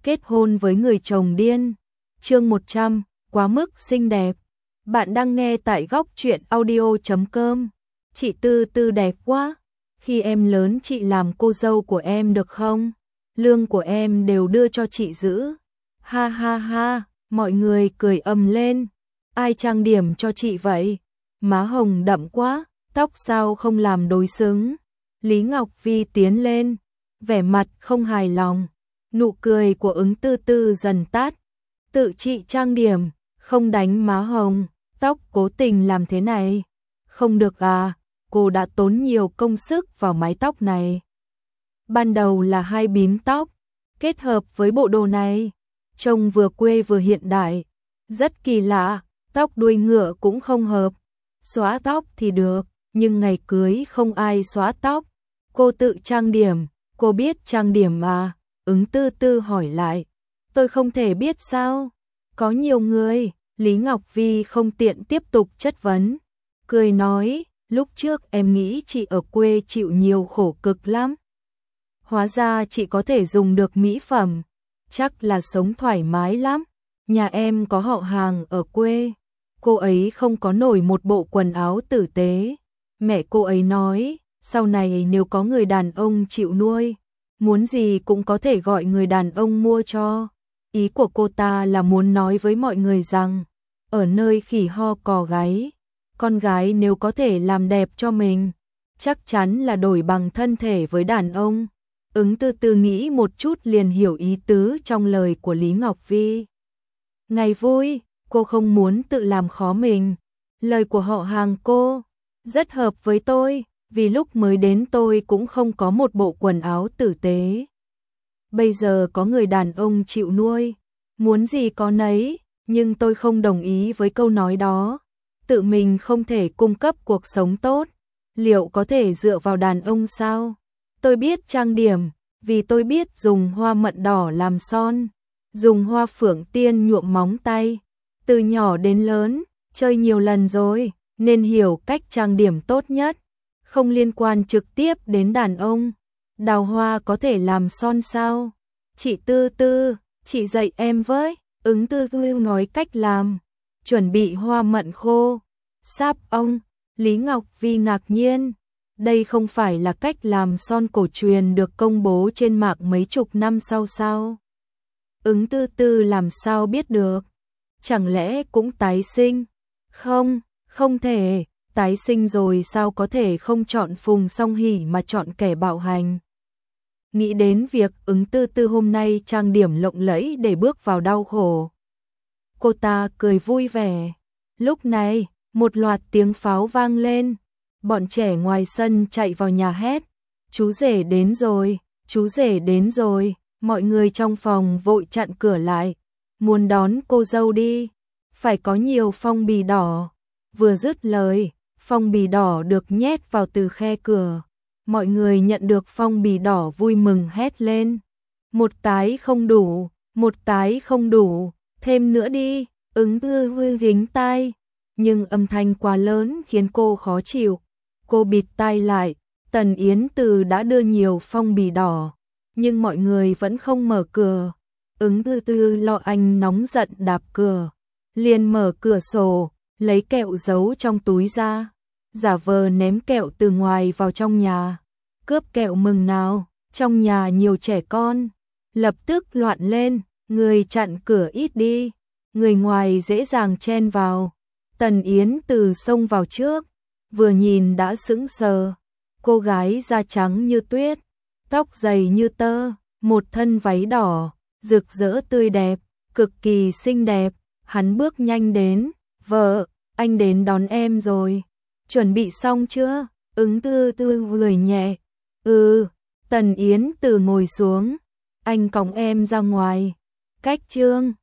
kết hôn với người chồng điên. Chương 100, quá mức xinh đẹp. Bạn đang nghe tại góc truyện audio.com. Chị Tư Tư đẹp quá. Khi em lớn chị làm cô dâu của em được không? Lương của em đều đưa cho chị giữ. Ha ha ha, mọi người cười ầm lên. Ai trang điểm cho chị vậy? Má hồng đậm quá, tóc sao không làm đối xứng? Lý Ngọc Vi tiến lên, vẻ mặt không hài lòng. Nụ cười của Ứng Tư Tư dần tắt. Tự chị trang điểm, không đánh má hồng, tóc cố tình làm thế này. Không được à, cô đã tốn nhiều công sức vào mái tóc này. Ban đầu là hai bím tóc, kết hợp với bộ đồ này, trông vừa quê vừa hiện đại. Rất kỳ lạ, tóc đuôi ngựa cũng không hợp. Xóa tóc thì được, nhưng ngày cưới không ai xóa tóc. Cô tự trang điểm, cô biết trang điểm à? Ứng Tư Tư hỏi lại. Tôi không thể biết sao? Có nhiều người. Lý Ngọc Vi không tiện tiếp tục chất vấn. Cười nói, lúc trước em nghĩ chị ở quê chịu nhiều khổ cực lắm. Hóa ra chị có thể dùng được mỹ phẩm. Chắc là sống thoải mái lắm. Nhà em có họ hàng ở quê. Cô ấy không có nổi một bộ quần áo tử tế. Mẹ cô ấy nói, sau này nếu có người đàn ông chịu nuôi, muốn gì cũng có thể gọi người đàn ông mua cho. Ý của cô ta là muốn nói với mọi người rằng, ở nơi khỉ ho cò gáy, con gái nếu có thể làm đẹp cho mình, chắc chắn là đổi bằng thân thể với đàn ông. Ứng Tư Tư nghĩ một chút liền hiểu ý tứ trong lời của Lý Ngọc Vi. Ngày vui, cô không muốn tự làm khó mình. Lời của họ hàng cô rất hợp với tôi, vì lúc mới đến tôi cũng không có một bộ quần áo tử tế. Bây giờ có người đàn ông chịu nuôi, muốn gì có nấy, nhưng tôi không đồng ý với câu nói đó. Tự mình không thể cung cấp cuộc sống tốt, liệu có thể dựa vào đàn ông sao? Tôi biết trang điểm, vì tôi biết dùng hoa mận đỏ làm son, dùng hoa phượng tiên nhuộm móng tay. Từ nhỏ đến lớn, chơi nhiều lần rồi, nên hiểu cách trang điểm tốt nhất. Không liên quan trực tiếp đến đàn ông. Đào hoa có thể làm son sao? Chị Tư Tư, chị dạy em với. Ứng Tư Tư nói cách làm. Chuẩn bị hoa mận khô, sáp ong. Lý Ngọc Vi ngạc nhiên. Đây không phải là cách làm son cổ truyền được công bố trên mạng mấy chục năm sau sao? Ứng Tư Tư làm sao biết được? Chẳng lẽ cũng tái sinh? Không, không thể. Tái sinh rồi sao có thể không chọn Phùng Song Hỷ mà chọn kẻ bạo hành. Nghĩ đến việc Ứng Tư Tư hôm nay trang điểm lộng lẫy để bước vào đau khổ, cô ta cười vui vẻ. Lúc này, một loạt tiếng pháo vang lên. Bọn trẻ ngoài sân chạy vào nhà hét. Chú rể đến rồi, chú rể đến rồi. Mọi người trong phòng vội chặn cửa lại. Muốn đón cô dâu đi, phải có nhiều phong bì đỏ. Vừa dứt lời, phong bì đỏ được nhét vào từ khe cửa. Mọi người nhận được phong bì đỏ vui mừng hét lên. Một tái không đủ, một tái không đủ, thêm nữa đi. Ứng Tư Tư gính tai, nhưng âm thanh quá lớn khiến cô khó chịu. Cô bịt tai lại. Tần Yến Từ đã đưa nhiều phong bì đỏ, nhưng mọi người vẫn không mở cửa. Ứng Tư Tư lo anh nóng giận đạp cửa, liền mở cửa sổ, lấy kẹo giấu trong túi ra, giả vờ ném kẹo từ ngoài vào trong nhà. Cướp kẹo mừng nào, trong nhà nhiều trẻ con. Lập tức loạn lên, người chặn cửa ít đi, người ngoài dễ dàng chen vào. Tần Yến Từ xông vào trước, vừa nhìn đã sững sờ. Cô gái da trắng như tuyết, tóc dày như tơ, một thân váy đỏ, rực rỡ tươi đẹp, cực kỳ xinh đẹp. Hắn bước nhanh đến, vợ, anh đến đón em rồi. Chuẩn bị xong chưa? Ứng Tư Tư cười nhẹ. Tần Yến Từ ngồi xuống. Anh cõng em ra ngoài. Cách Trương,